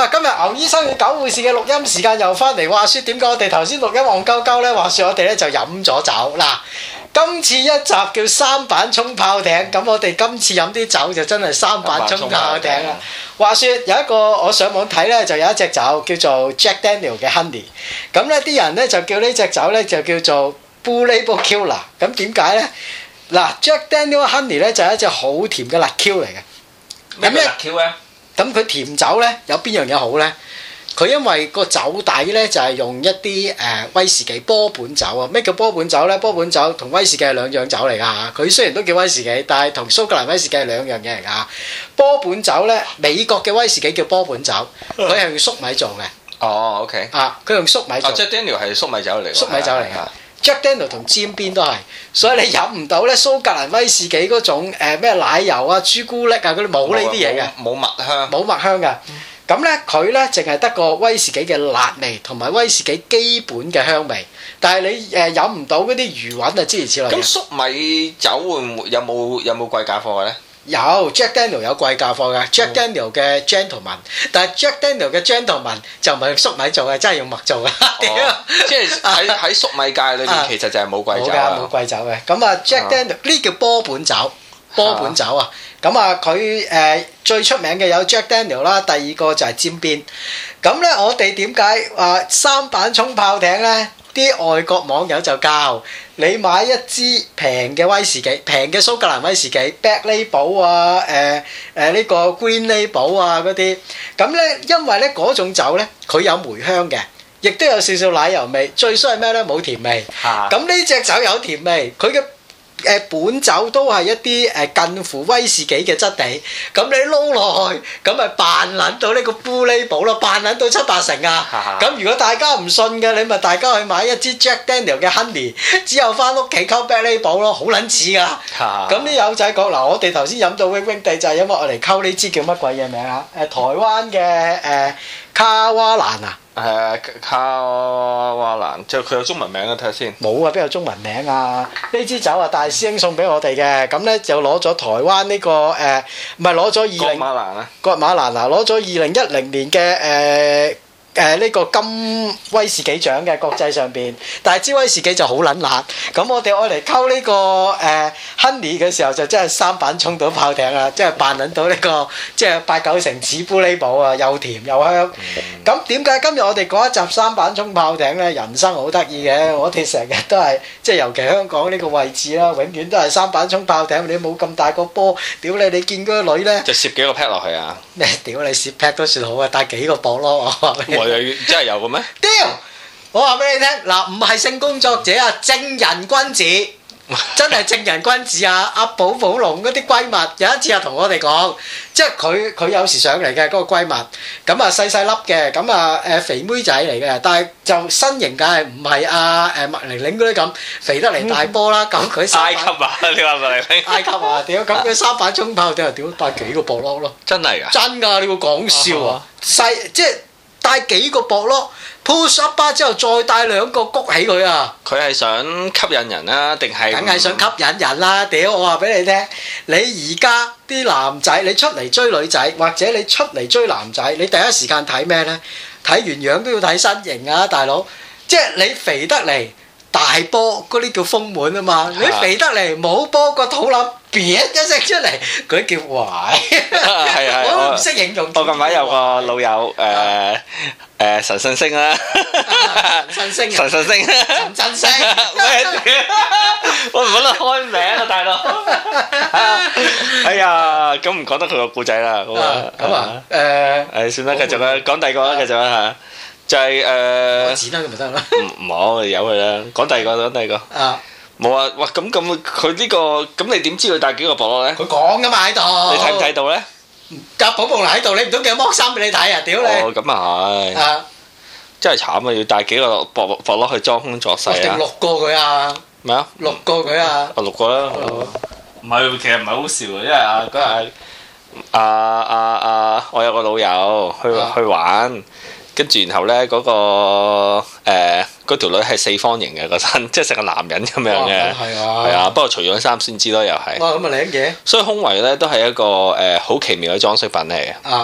啊，今日牛醫生與狗護士嘅錄音時間又翻嚟。話説點解我哋頭先錄音戇鳩鳩呢？話説我哋咧就飲咗酒嗱。今次一集叫三板衝炮艇，咁我哋今次飲啲酒就真係三板衝炮艇啦。話説有一個我上網睇呢，就有一隻酒叫做 Jack Daniel 嘅 Honey， 咁呢啲人呢，就叫呢隻酒呢，就叫做 Blue Label Killer。咁點解呢？嗱 Jack Daniel Honey 呢，就係一隻好甜嘅辣 Q 嚟嘅。 咩辣 Q 咧？ 咁佢甜酒呢，有邊樣嘢好呢？佢因為個酒底呢，就係用一啲威士忌波本酒啊！咩叫波本酒呢？波本酒同威士忌係兩樣酒嚟㗎嚇。佢雖然都叫威士忌，但係同蘇格蘭威士忌係兩樣嘢嚟㗎。波本酒呢，美國嘅威士忌叫波本酒，佢係用粟米做嘅。 哦，OK。 啊，佢用粟米做。 Jack Daniel 係粟米酒嚟㗎。 粟米酒嚟㗎。Jack Daniel 同尖邊都係，所以你飲唔到咧蘇格蘭威士忌嗰種咩奶油啊、朱古力啊嗰啲冇呢啲嘢嘅。冇麥香。 冇麥香㗎。咁咧佢咧淨係得個威士忌嘅辣味同埋威士忌基本嘅香味，但係你飲唔到嗰啲餘韻啊諸如此類。 咁粟米酒會唔會有冇貴價貨嘅咧？ 有 Jack Daniel 有貴價貨㗎，Jack Daniel 嘅 Gentleman， 但係 Jack Daniel 嘅 Gentleman 就唔係用粟米做嘅，真係用麥做嘅。 即係喺粟米界裏邊其實就係冇貴酒啊。 冇貴酒嘅。咁啊 Jack Daniel 呢叫波本酒，波本酒啊。咁啊佢最出名嘅有 Jack Daniel 啦，第二個就係尖邊。咁咧我哋點解話三板衝炮艇咧？啲外國網友就教你買一支平嘅威士忌，平嘅蘇格蘭威士忌 Black Label 啊，呢個 Green Label 啊嗰啲。咁咧因為咧嗰種酒咧佢有梅香嘅，亦都有少少奶油味。最衰係咩咧？冇甜味。咁呢隻酒有甜味，佢嘅本酒都係一啲近乎威士忌嘅質地，咁你撈落去，咁咪扮撚到呢個 Blue Label咯，扮撚到7-8成啊！咁如果大家唔信嘅，你咪大家去買一支 Jack Daniel 嘅 Honey， 之後翻屋企溝 Black Label 咯，好撚似噶。咁啲友仔講嗱，我哋頭先飲到 wing wing 地就係因為我嚟溝呢支叫乜鬼嘢名啊？台灣嘅卡瓦蘭啊！ 卡瓦蘭，即係佢有中文名啊！睇下先。 冇啊，邊有中文名啊？呢支酒啊，大師兄送俾我哋嘅，咁咧就攞咗台灣呢個唔係攞咗葛馬蘭啊。 葛馬蘭啊，攞咗2010年嘅呢個金威士忌獎嘅國際上邊，但係支威士忌就好撚辣。咁我哋愛嚟溝呢個Honey 嘅時候就真係三板衝到炮艇啊！即係扮撚到呢個即係8-9成似 Blue Label啊，又甜又香。咁點解今日我哋講一集三板衝炮艇咧？人生好得意嘅，我哋成日都係即係尤其香港呢個位置啦，永遠都係三板衝炮艇。你冇咁大個波，屌你見嗰個女咧就攝幾個 pad 落去啊？ 咩屌你攝 pad 都算好啊，帶幾個博咯我話你。 真係有嘅咩？ 屌！我話俾你聽，嗱唔係性工作者啊，正人君子，真係正人君子啊！阿寶寶龍嗰啲閨蜜有一次啊同我哋講，即係佢有時上嚟嘅嗰個閨蜜，咁啊細細粒嘅，咁啊肥妹仔嚟嘅，但係就身形梗係唔係阿麥玲玲嗰啲咁肥得嚟大波啦，咁佢埃及啊！你話麥玲玲？ 埃及啊！屌咁佢三板衝炮艇，屌帶幾個博咯咯？ 真係㗎？ 真㗎！你會講笑啊？細即係。帶幾個博咯 ，push up bar 之後再帶2個谷起佢啊！ 佢係想吸引人啊，定係？ 梗係想吸引人啦！屌，我話俾你聽，你而家啲男仔，你出嚟追女仔，或者你出嚟追男仔，你第一時間睇咩呢？睇完樣都要睇身形啊，大佬！即係你肥得嚟大波，嗰啲叫豐滿啊嘛！你肥得嚟冇波個肚腩。別一聲出嚟，佢叫壞。 係我唔識形容。 我近排有個老友神信星啦。 神星。 神信星。 神真星。 我唔覺得開名啊，大佬。哎呀，咁唔講得佢個故仔啦。咁啊。算啦，繼續啦，講第二個啦，繼續啦嚇。就係我剪啦，咁咪得啦。 唔好，由佢啦。講第二個，講第二個。啊。冇啊！哇，咁佢呢個咁你點知佢帶幾個博咯咧？ 佢講噶嘛喺度。你睇唔睇到咧？ 夾寶寶喺度，你唔通叫佢剝衫俾你睇啊？屌你！ 哦，咁啊係。啊！真係慘啊！要帶幾個博咯去裝腔作勢啊！ 定6個佢啊？ 咩啊 ？6個佢啊 ？6個啦。唔係，其實唔係好笑嘅，因為嗰日我有個老友去玩。跟住然後咧嗰條女係4方形嘅個身，即係成個男人咁樣嘅。係啊，不過除咗衫先知咯，又係。 哇，咁啊靚嘅。 所以胸圍咧都係一個好奇妙嘅裝飾品嚟嘅。啊。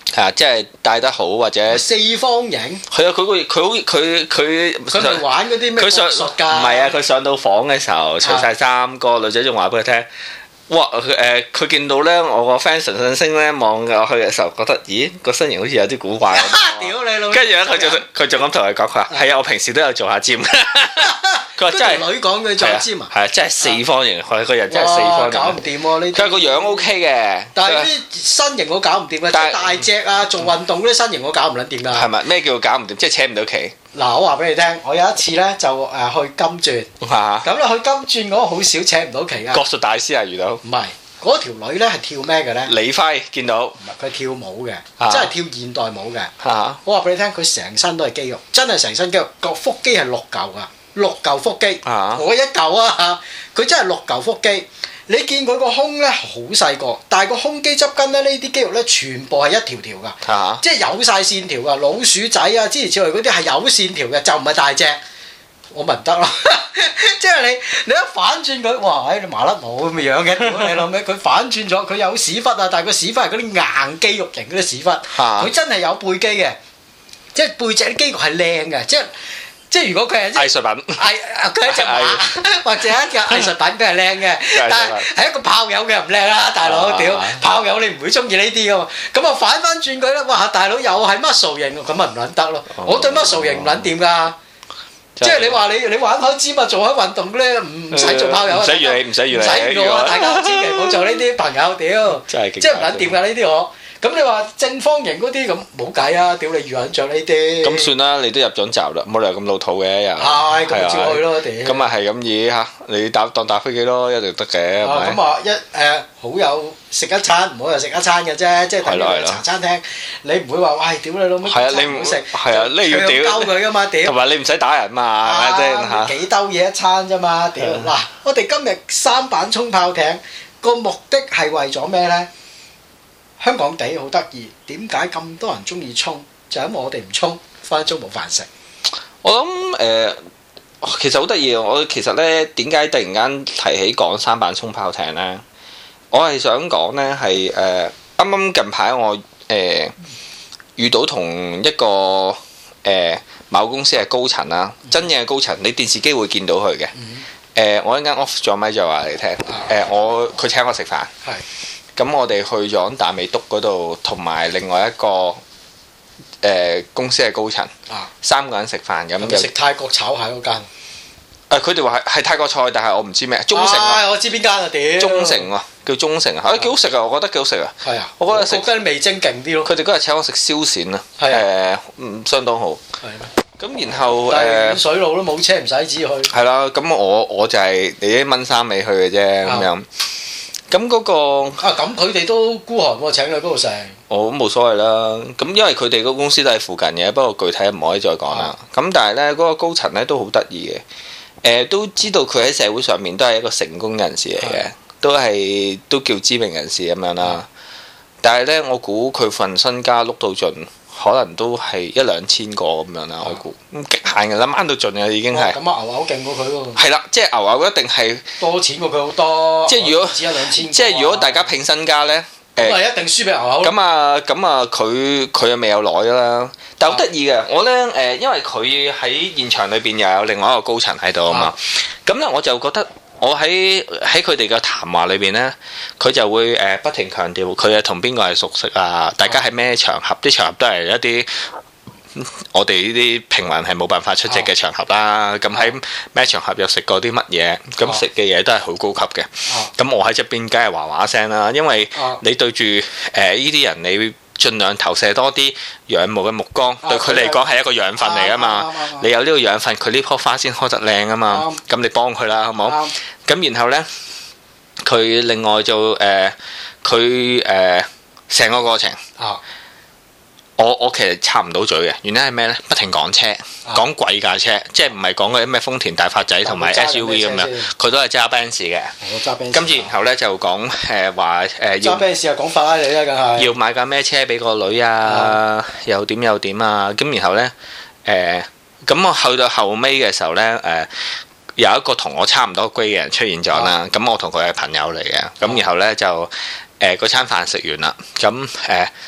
即係戴得好或者四方形。 係啊，佢咪玩嗰啲咩術㗎？ 唔係啊，佢上到房嘅時候除晒衫，個女仔仲話俾佢聽。哇！佢見到咧，我個 friend 神星咧望落去嘅時候，覺得咦個身形好似有啲古怪。 屌你老！ 跟住咧，佢仲咁同佢講，佢話係啊，我平時都有做下 gym。佢話真係女講佢做 gym 啊？ 係啊，真係四方形，佢個人真係四方形。 搞唔掂喎呢啲。佢話個樣 OK 嘅， 但係啲身形我搞唔掂嘅，即係大隻啊，做運動嗰啲身形我搞唔撚掂㗎。 係咪咩叫搞唔掂？即係扯唔到旗。 嗱，我話俾你聽，我有一次咧就去金鑽，咁咧去金鑽嗰個好少扯唔到旗㗎。 國術大師啊，遇到唔係嗰條女咧係跳咩嘅咧？ 李輝見到， 唔係佢跳舞嘅，真係跳現代舞嘅。我話俾你聽，佢成身都係肌肉，真係成身肌肉，個腹肌係6嚿㗎，6嚿腹肌，我1嚿啊！佢真係6嚿腹肌。你見佢個胸咧好細個，但係個胸肌側筋咧呢啲肌肉咧全部係一條條㗎，即係有晒線條㗎。老鼠仔啊，諸如此類嗰啲係有線條嘅，就唔係大隻。我咪唔得咯，即係你一反轉佢，哇！你麻甩佬咁嘅樣嘅，你諗咩？佢反轉咗，佢有屎忽啊，但係個屎忽係嗰啲硬肌肉型嗰啲屎忽，佢真係有背肌嘅，即係背脊啲肌肉係靚嘅，即係如果佢係藝術品， 佢係一隻馬或者一個藝術品，佢係靚嘅。但係係一個炮友嘅唔靚啦，大佬屌炮友你唔會中意呢啲噶嘛？咁啊反翻轉佢啦，哇！大佬又係 muscle 型，咁咪唔撚得咯。我對 muscle 型唔撚掂㗎。即係你話你玩開尖啊，做開運動咧，唔使做炮友啊！ 唔使預你，唔使預你。 唔使預我，大家千祈唔好做呢啲朋友，屌！即係唔撚掂㗎呢啲我。咁你話正方形嗰啲咁冇計啊！屌你預撚着呢啲。咁算啦，你都入咗閘啦，冇理由咁老土嘅又。 係，咁照去咯，屌！ 咁啊係咁意嚇，你當搭飛機咯，一定得嘅。 咁啊好有食一餐，唔好又食一餐嘅啫，即係等於茶餐廳，你唔會話喂屌你老母， 係啊，你唔好食，係啊，你要屌佢㗎嘛，屌！ 同埋你唔使打人嘛，係咪先嚇？ 幾兜嘢一餐啫嘛，屌！嗱，我哋今日三板衝炮艇個目的係為咗咩咧？香港地好得意，點解咁多人中意衝？就因為我哋唔衝，分分鐘冇飯食。 我諗其實好得意啊！我其實咧點解突然間提起講三板衝炮艇咧？我係想講咧係啱啱近排我遇到同一個某公司嘅高層啦，真正嘅高層，你電視機會見到佢嘅。我一間 off 咗咪就話你聽，佢請我食飯。咁我哋去咗大美督嗰度，同埋另外一個公司嘅高層，3個人食飯咁。 食泰國炒蟹嗰間。 佢哋話係泰國菜，但係我唔知咩。中誠啊！ 我知邊間啊屌！ 中誠啊，叫中誠啊，幾好食啊！我覺得幾好食啊。 係啊， 我覺得食跟味精勁啲咯。 佢哋嗰日請我食燒鱔啊，相當好。係咩？咁然後水路都冇車，唔使指去。 係啦，咁我就係你啲蚊三尾去嘅啫咁樣。咁嗰個咁佢哋都孤寒喎，請你嗰度食。 我冇所謂啦。咁因為佢哋個公司都係附近嘅，不過具體唔可以再講啦。咁但係咧，嗰個高層咧都好得意嘅。都知道佢喺社會上面都係一個成功人士嚟嘅，都叫知名人士咁樣啦。但係咧，我估佢份身家碌到盡，可能都係1-2千個咁樣啦。我估咁極限㗎啦，掹到盡嘅已經係。咁牛牛勁過佢喎。係啦，即係牛牛一定係多錢過佢好多。即係如果只1-2千， 即係如果大家拼身家咧， 咁一定輸俾牛牛。 咁啊，佢又未有攞啦。但好得意嘅，我咧因為佢喺現場裏邊又有另外一個高層喺度啊嘛。咁咧我就覺得我喺佢哋嘅談話裏邊咧，佢就會不停強調佢係同邊個係熟悉啊，大家係咩場合，啲場合都係一啲我哋呢啲平民係冇辦法出席嘅場合啦。咁喺咩場合又食過啲乜嘢？咁食嘅嘢都係好高級嘅。咁我喺側邊梗係話話聲啦，因為你對住呢啲人你盡量投射多啲仰慕嘅目光，對佢嚟講係一個養分嚟啊嘛。你有呢個養分，佢呢棵花先開得靚啊嘛。咁你幫佢啦，好冇？咁然後呢，佢另外就佢成個過程，我其實插唔到嘴嘅，原因係咩呢？不停講車，講貴架車，即係唔係講嗰啲咩豐田大發仔同埋 SUV 咁樣，佢都係揸 Benz 嘅。跟住然後呢，就講話要揸 Benz 又講法拉利啦，梗係要買架咩車俾個女啊，又點又點啊。咁然後呢，咁我去到後尾嘅時候呢，有一個同我差唔多歸嘅人出現咗啦。咁我同佢係朋友嚟嘅。咁然後呢，就嗰餐飯食完啦。咁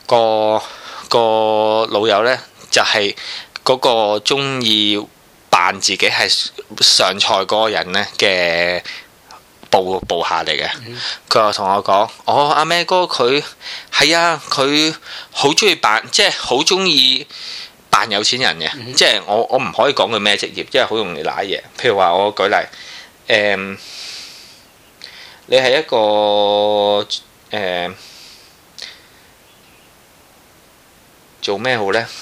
個老友呢，就係嗰個中意扮自己係上菜嗰個人呢嘅部下嚟嘅。佢又同我講：阿咩哥佢係啊，佢好中意扮，即係好中意扮有錢人嘅。即係我唔可以講佢咩職業，因為好容易揦嘢。譬如話我舉例，你係一個做咩好呢？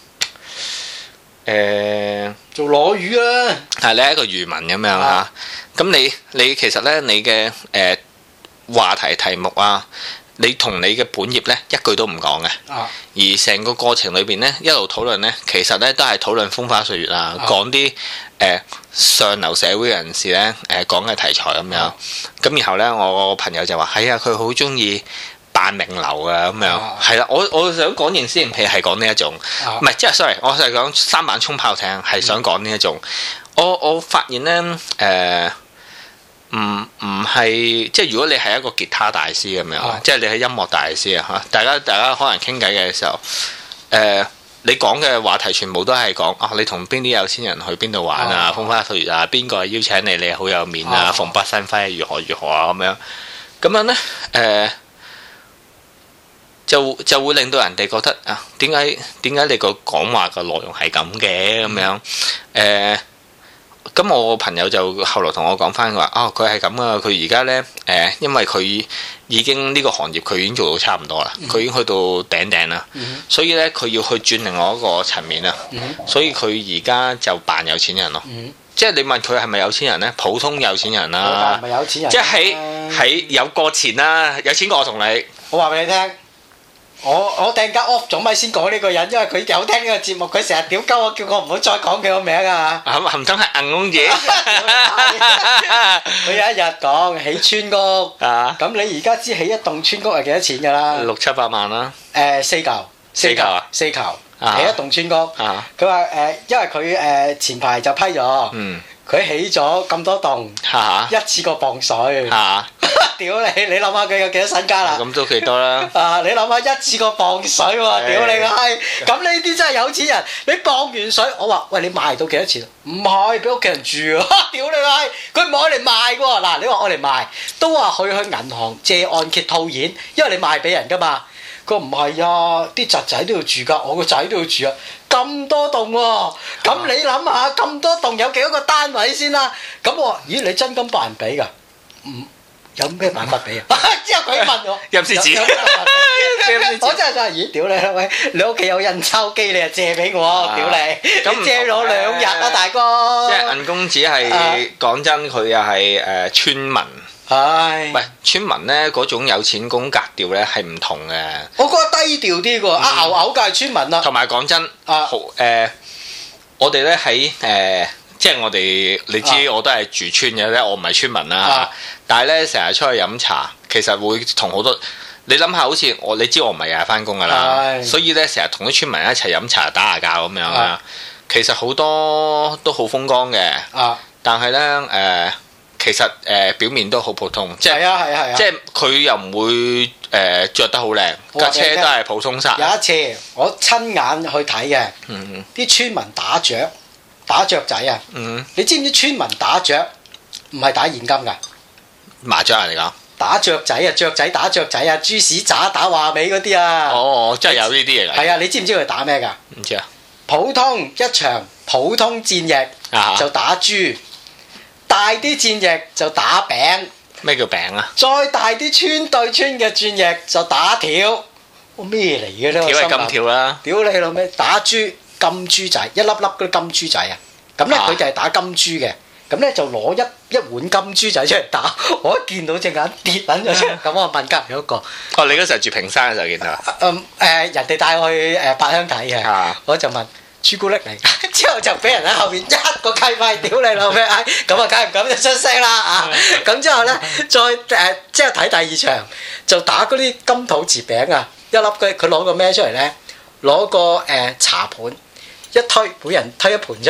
做攞魚啦。 係你係一個漁民咁樣嚇。咁你其實呢，你嘅話題目啊，你同你嘅本業呢，一句都唔講嘅。而成個過程裏邊呢，一路討論呢，其實呢都係討論風花雪月啊，講啲上流社會人士呢講嘅題材咁樣。咁然後呢，我個朋友就話：係啊，佢好中意扮名流啊咁樣。係啦，我想講件先，譬如係講呢一種，唔係即係 sorry，我係講三板衝炮艇，係想講呢一種。我發現呢，唔係即係如果你係一個吉他大師咁樣，即係你係音樂大師啊嚇，大家可能傾偈嘅時候，你講嘅話題全部都係講你同邊啲有錢人去邊度玩啊，風花雪月啊，邊個係邀請你，你好有面啊，蓬蓽生輝如何啊咁樣，咁樣呢，就會令到人哋覺得點解你個講話嘅內容係咁嘅咁樣。咁我朋友就後來同我講翻，佢話佢係咁啊，佢而家呢，因為佢已經呢個行業佢已經做到差唔多啦，佢已經去到頂啦，所以呢，佢要去轉另外一個層面啊，所以佢而家就扮有錢人咯。即係你問佢係咪有錢人呢？普通有錢人啦，即係喺有過錢啦，有錢過我同你。 我話俾你聽。我突然間 off 咗咪先講呢個人，因為佢有聽呢個節目，佢成日屌鳩我，叫我唔好再講佢個名啊！ 唔通係銀公子？ 佢有一日講起村屋，咁你而家知起一棟村屋係幾多錢㗎啦 ？600-700萬啦。 4嚿。 4嚿啊 ？4嚿。起一棟村屋。佢話因為佢前排就批咗，佢起咗咁多棟，一次過磅水。屌你！你諗下佢有幾多身家啦？ 咁都幾多啦？ 你諗下一次過磅水喎！屌你個閪！咁呢啲真係有錢人。你磅完水，我話喂，你賣到幾多錢？唔係俾屋企人住啊！屌你個閪！佢唔係愛嚟賣嘅喎。嗱，你話愛嚟賣，都話去銀行借按揭套現，因為你賣俾人㗎嘛。佢話唔係啊，啲侄仔都要住㗎，我個仔都要住啊。咁多棟喎，咁你諗下，咁多棟有幾多個單位先啦？咁我話咦，你真金白銀俾㗎？有咩辦法俾啊？之後佢問我入廁紙， 我真係想咦，屌你啦喂！你屋企有印鈔機，你就借俾我，屌你！咁借咗2日啊，大哥！ 即係銀公子係講真，佢又係村民。係。喂，村民咧嗰種有錢公格調咧係唔同嘅。 我覺得低調啲喎，牛梗係村民啦。 同埋講真，我哋咧喺即係我哋，你知我都係住村嘅咧，我唔係村民啦。但係咧成日出去飲茶，其實會同好多你諗下，好似你知我唔係日日翻工噶啦，所以咧成日同啲村民一齊飲茶打下交咁樣啦。其實好多都好風光嘅，但係咧其實表面都好普通，即係即係佢又唔會著得好靚，架車都係普通晒。 有一次我親眼去睇嘅，啲村民打雀仔啊！你知唔知村民打雀唔係打現金㗎？ 麻雀嚟講， 打雀仔啊，雀仔打雀仔啊，豬屎渣打話尾嗰啲啊！ 真係有呢啲嘢㗎。 係啊，你知唔知佢打咩㗎？ 唔知啊。 普通一場普通戰役就打豬，大啲戰役就打餅。 咩叫餅啊？ 再大啲村對村嘅戰役就打條。咩嚟嘅呢？ 條係金條啦。 屌你老味，打豬！金豬仔一粒粒嗰啲金豬仔啊，咁咧佢就係打金豬嘅，咁咧就攞一碗金豬仔出嚟打，我一見到隻眼跌撚咗出嚟，咁我問隔離嗰個， 你嗰時候住屏山嘅時候見到人哋帶我去八鄉睇嘅，我就問朱古力嚟，之後就俾人喺後邊一個契咪屌你老味，咁啊梗係唔敢就出聲啦啊，咁之後咧再即係睇第二場就打嗰啲金土瓷餅啊，一粒佢攞個咩出嚟咧？攞個茶盤。一推，每人推一盤出嚟，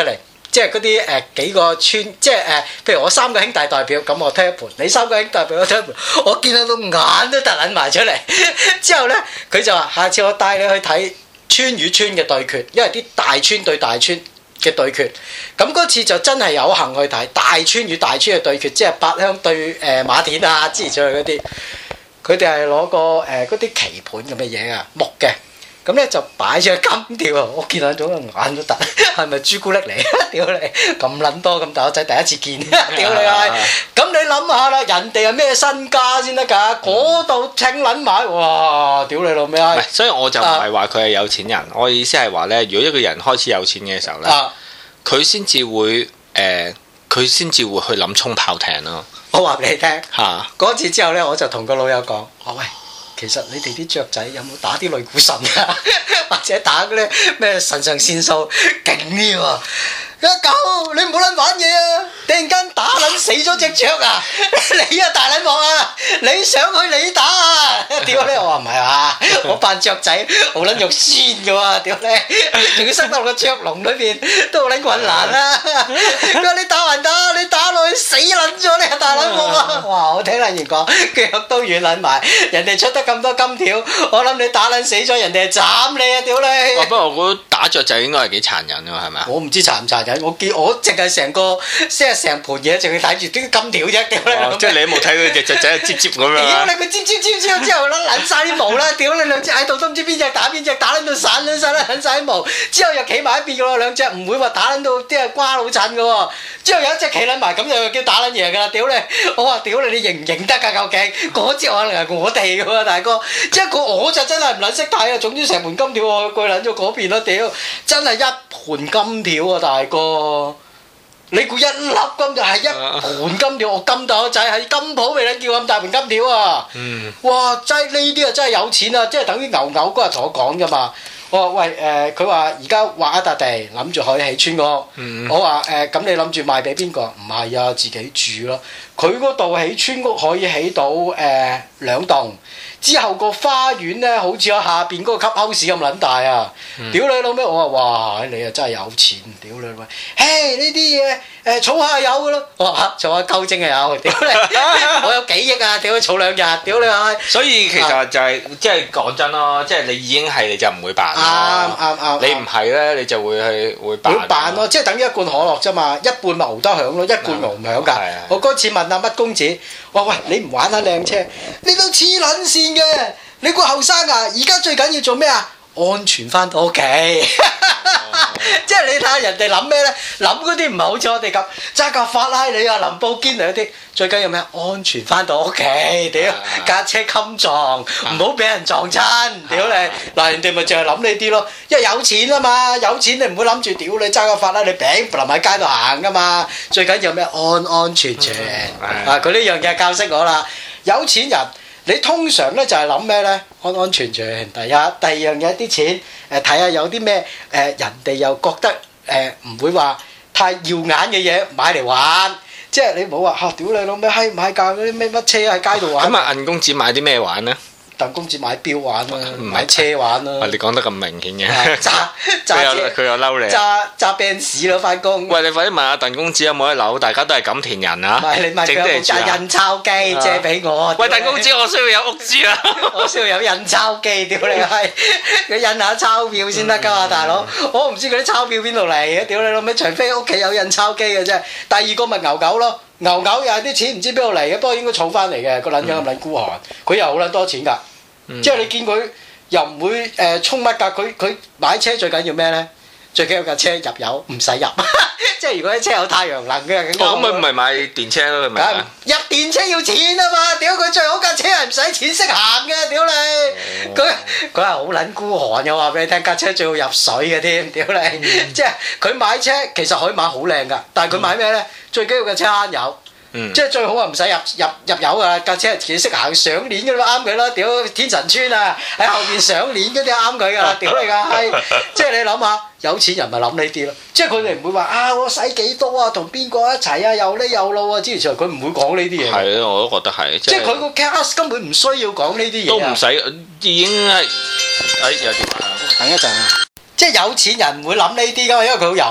即係嗰啲幾個村，即係譬如我3個兄弟代表，咁我推一盤；你3個兄弟代表，我推一盤。我見到眼都突撚埋出嚟。之後咧，佢就話：下次我帶你去睇村與村嘅對決，因為啲大村對大村嘅對決。咁嗰次就真係有幸去睇大村與大村嘅對決，即係八鄉對馬田啊之類嗰啲。佢哋係攞個嗰啲棋盤咁嘅嘢啊，木嘅。咁咧就擺咗金條啊！我見到咗眼都突，係咪朱古力嚟？屌你咁撚多咁大個仔第一次見，屌你係！咁你諗下啦，人哋係咩身家先得㗎？嗰度稱撚埋，哇！屌你老味啊！ 所以我就唔係話佢係有錢人，我意思係話咧，如果一個人開始有錢嘅時候咧，佢先至會佢先至會去諗衝炮艇咯。 我話俾你聽，嗰次之後咧，我就同個老友講：喂！其實你哋啲雀仔有冇打啲類固醇啊？或者打嗰啲咩腎上腺素勁啲喎？一狗你唔好撚玩嘢啊！突然間打撚死咗隻雀啊！你啊大撚鑊啊！你上去你打啊！屌你！我話唔係嘛，我扮雀仔好撚肉酸嘅喎！屌你，仲要塞到個雀籠裏邊都好撚困難啦！佢話你打還打，你打落去死撚咗你啊大撚鑊啊！哇！我聽撚完講，腳都軟撚埋，人哋出得咁多金條，我諗你打撚死咗，人哋係斬你啊！屌你！ 不過我覺得打雀仔應該係幾殘忍㗎，係咪啊？ 我唔知殘唔殘忍。我淨係成個即係成盤嘢，淨係睇住啲金條啫，屌你！ 即係你都冇睇佢隻雀仔係接咁樣。 屌你！佢接之後撚晒啲毛啦！屌你兩隻喺度都唔知邊隻打邊隻，打撚到散撚晒啦，撚晒啲毛。之後又企埋一邊嘅喎，兩隻唔會話打撚到啲係瓜老襯嘅喎。之後有一隻企撚埋，咁就叫打撚贏㗎啦！屌你！我話屌你，你認唔認得㗎？究竟嗰隻可能係我哋嘅喎，大哥。即係我就真係唔撚識睇啊！總之成盤金條我過撚咗嗰邊咯，屌！真係一盤金條啊，大哥！你估一粒金條係一盤金條？我咁大個仔喺金鋪未撚叫咁大盤金條啊！哇！真係呢啲啊，真係有錢啊！即係等於牛嗰日同我講㗎嘛。我話喂佢話而家劃一笪地，諗住可以起村屋。我話咁你諗住賣俾邊個？唔係啊，自己住咯。佢嗰度起村屋可以起到2棟。之後個花園咧，好似有下邊嗰個 clubhouse 咁撚大啊！屌你老味！我話哇，你啊真係有錢！屌你老味！嘿，呢啲嘢儲下有嘅咯。我話儲下夠精係有。屌你！我有幾億啊！屌你儲2日！屌你係！ 所以其實就係即係講真咯，即係你已經係你就唔會扮咯。啱。你唔係咧，你就會扮。 會扮咯，即係等於一罐可樂啫嘛，一半咪牛得響咯，一罐牛唔響㗎。我嗰次問阿乜公子，我話喂，你唔玩下靚車，你都黐撚線嘅，你個後生啊！而家最緊要做咩啊？安全翻到屋企，即係你睇下人哋諗咩咧？諗嗰啲唔係好似我哋咁揸架法拉利啊、林布堅尼嗰啲，最緊要咩？安全翻到屋企，屌架車襟撞，唔好俾人撞親，屌你！嗱，人哋咪淨係諗呢啲咯，因為有錢啊嘛，有錢你唔會諗住屌你揸架法拉利餅臨喺街度行噶嘛，最緊要咩？安全啊！佢呢樣嘢教識我啦，有錢人。你通常咧就係諗咩咧？安全，第一，第二樣嘢啲錢睇下有啲咩人哋又覺得唔會話太耀眼嘅嘢買嚟玩，即係你唔好話嚇屌你老味閪買架嗰啲咩乜車喺街度玩。 咁啊，銀公子買啲咩玩咧？ 鄧公子買錶玩啦，買車玩啦。 你講得咁明顯嘅，佢又嬲你。 揸 Benz 咯，翻工。 喂，你快啲問下鄧公子有冇得樓？大家都係錦田人啊。 唔係你問佢有冇印鈔機借俾我。 喂，鄧公子，我需要有屋住啊！ 我需要有印鈔機，屌你閪！佢印下鈔票先得㗎嘛，大佬。我唔知佢啲鈔票邊度嚟嘅，屌你老味！除非屋企有印鈔機嘅啫。第二個咪牛狗咯。牛又係啲錢唔知邊度嚟嘅，不過應該儲翻嚟嘅，個撚樣咁撚孤寒，佢又好撚多錢㗎，即係你見佢又唔會充乜㗎，佢買車最緊要咩咧？最緊要架車入油唔使入，即係如果啲車有太陽能嘅， 咁咪唔係買電車咯？咪入電車要錢啊嘛！屌佢最好架車係唔使錢識行嘅，屌你！佢係好撚孤寒嘅，話俾你聽，架車最好入水嘅添，屌你！即係佢買車其實可以買好靚㗎，但係佢買咩咧？最緊要架車慳油。即係最好啊！唔使入油啊！架車自己識行上鏈嘅都啱佢啦！屌天神村啊，喺後邊上鏈嗰啲啱佢㗎啦！屌你㗎，即係你諗下，有錢人咪諗呢啲咯。即係佢哋唔會話啊，我使幾多啊，同邊個一齊啊，又呢又路啊，之類佢唔會講呢啲嘢。 係啊，我都覺得係。 即係佢個 cast 根本唔需要講呢啲嘢。 都唔使，已經係有電話。 等一陣啊！即係有錢人唔會諗呢啲㗎嘛，因為佢好有啦。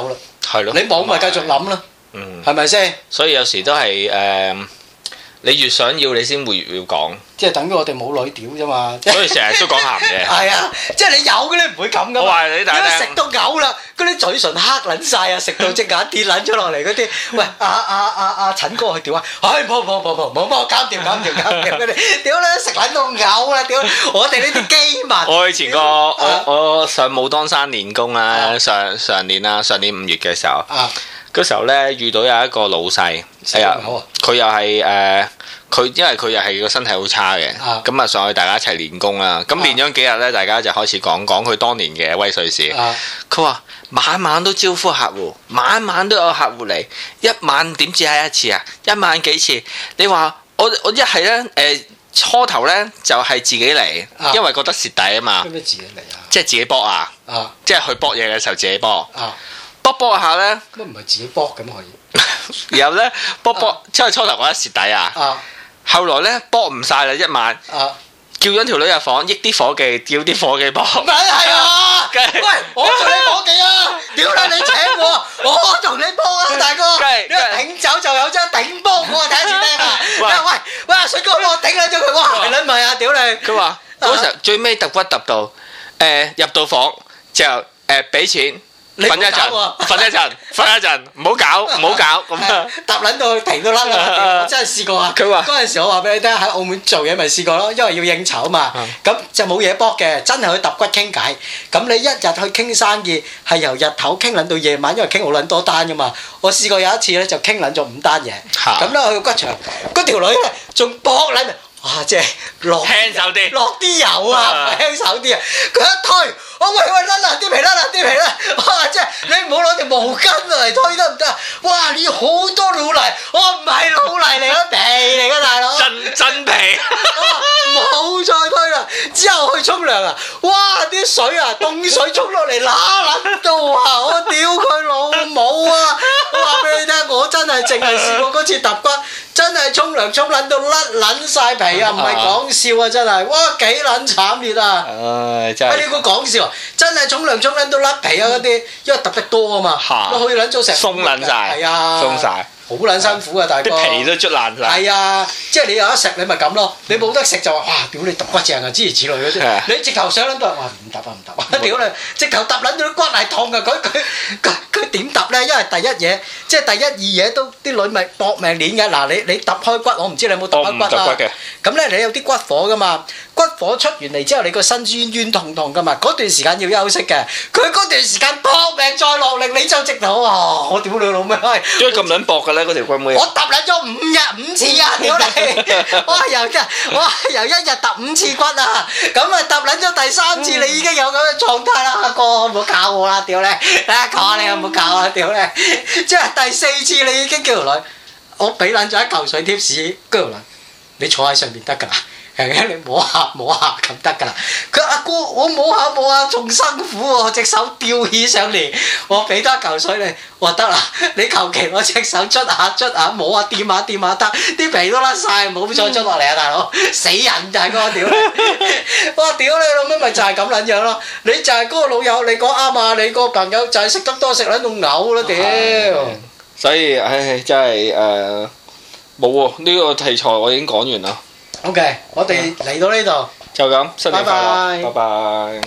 係咯， 你冇咪繼續諗咯，係咪先？ 所以有時都係你越想要，你先會越要講。 即係等於我哋冇女屌啫嘛。 所以成日都講鹹嘢。 係啊，即係你有嘅你唔會咁噶嘛。 我話你大家食到嘔啦，嗰啲嘴唇黑撚晒啊，食到隻眼跌撚咗落嚟嗰啲。喂，陳哥去屌啊！唉，冇，搞掂嗰啲。屌你食撚到嘔啦！屌，我哋呢啲基民。 我以前我上武當山練功啦，上年5月嘅時候。嗰時候咧遇到有一個老細，佢又係因為佢又係個身體好差嘅，咁啊上去大家一齊練功啦。咁練咗幾日咧，大家就開始講佢當年嘅威水史。佢話晚晚都招呼客戶，晚晚都有客戶嚟，一晚點止係一次啊？一晚幾次？你話我一係咧初頭咧就係自己嚟，因為覺得蝕底啊嘛。 咩自己嚟啊？ 即係自己搏啊！即係去搏嘢嘅時候自己搏。搏下咧， 乜唔係自己搏咁可以？ 然後咧搏，即係初頭覺得蝕底啊！後來咧搏唔晒啦，一晚叫咗條女入房，益啲伙計，叫啲伙計搏。 唔係啊！喂，我做你伙計啊！屌你請我，我同你搏啊，大哥！你話頂酒就有張頂波，我話第一次聽啊！喂，阿水哥幫我頂撚咗佢，哇！係撚咪啊！屌你！ 佢話嗰時候最尾揼骨揼到，入到房之後俾錢。瞓一陣，唔好搞咁啊！ 搭撚到停到甩啦！我真係試過啊！ 佢話嗰陣時我話俾你聽，喺澳門做嘢咪試過咯，因為要應酬啊嘛。咁就冇嘢搏嘅，真係去揼骨傾偈。咁你一日去傾生意，係由日頭傾撚到夜晚，因為傾好撚多單噶嘛。我試過有一次咧，就傾撚咗5單嘢。咁咧去骨場，嗰條女咧仲搏撚。哇！即係輕手啲， 落啲油啊，輕手啲啊！佢一推，我喂甩啦啲皮啦！哇！即係你唔好攞條毛巾嚟推得唔得？哇！你好多老泥，我唔係老泥嚟嘅，皮嚟嘅大佬。 真皮。 唔好再推啦！之後去沖涼啊！哇！啲水啊，凍水沖落嚟乸撚到啊！我屌佢老母啊！我話俾你聽，我真係淨係試過嗰次揼骨。真係沖涼沖撚到甩撚晒皮啊！唔係講笑啊！真係，哇幾撚慘烈啊！ 真係。 你估講笑啊？真係沖涼沖撚到甩皮啊！嗰啲，因為揼得多啊嘛，都可以撚做成鬆撚晒， 係啊， 鬆晒， 好撚辛苦啊！大哥， 啲皮都捽爛晒。 係啊，即係你有得食你咪咁咯，你冇得食就話哇屌你揼骨正啊！諸如此類嗰啲，你直頭想撚到話唔揼啊！屌你，直頭揼撚到啲骨係痛啊！佢點揼咧？因為第一嘢，即係第一二嘢都啲女咪搏命攣嘅。嗱你揼開骨，我唔知你有冇揼開骨啊？咁咧你有啲骨火噶嘛？骨火出完嚟之後，你個身冤冤痛痛噶嘛？嗰段時間要休息嘅。佢嗰段時間搏命再落力，你就直頭我屌你老味！ 點解咁撚搏嘅咧？嗰條骨妹。 我揼撚咗5次啊！屌你！哇由一日揼5次骨啊！咁啊揼撚咗第3次，你已經有咁嘅狀態啦，阿哥唔好教我啦！屌你！講你有冇教啊？屌你！即係第4次你已經叫條女，我俾撚咗一嚿水貼士，嗰條女你坐喺上邊得㗎啦。你摸下咁得㗎啦！佢阿哥我摸下仲辛苦喎，隻手吊起上嚟，我俾多一嚿水你，我話得啦，你求其攞隻手捽下摸下掂下得，啲皮都甩晒，唔好再捽落嚟啊大佬！死人大哥屌你！我屌你老味咪就係咁撚樣咯！你就係嗰個老友，你講啱啊！你個朋友就係食得多食撚到嘔啦屌！ 所以唉真係冇喎，呢個題材我已經講完啦。 OK，我哋嚟到呢度， 就咁，新年快樂，拜拜。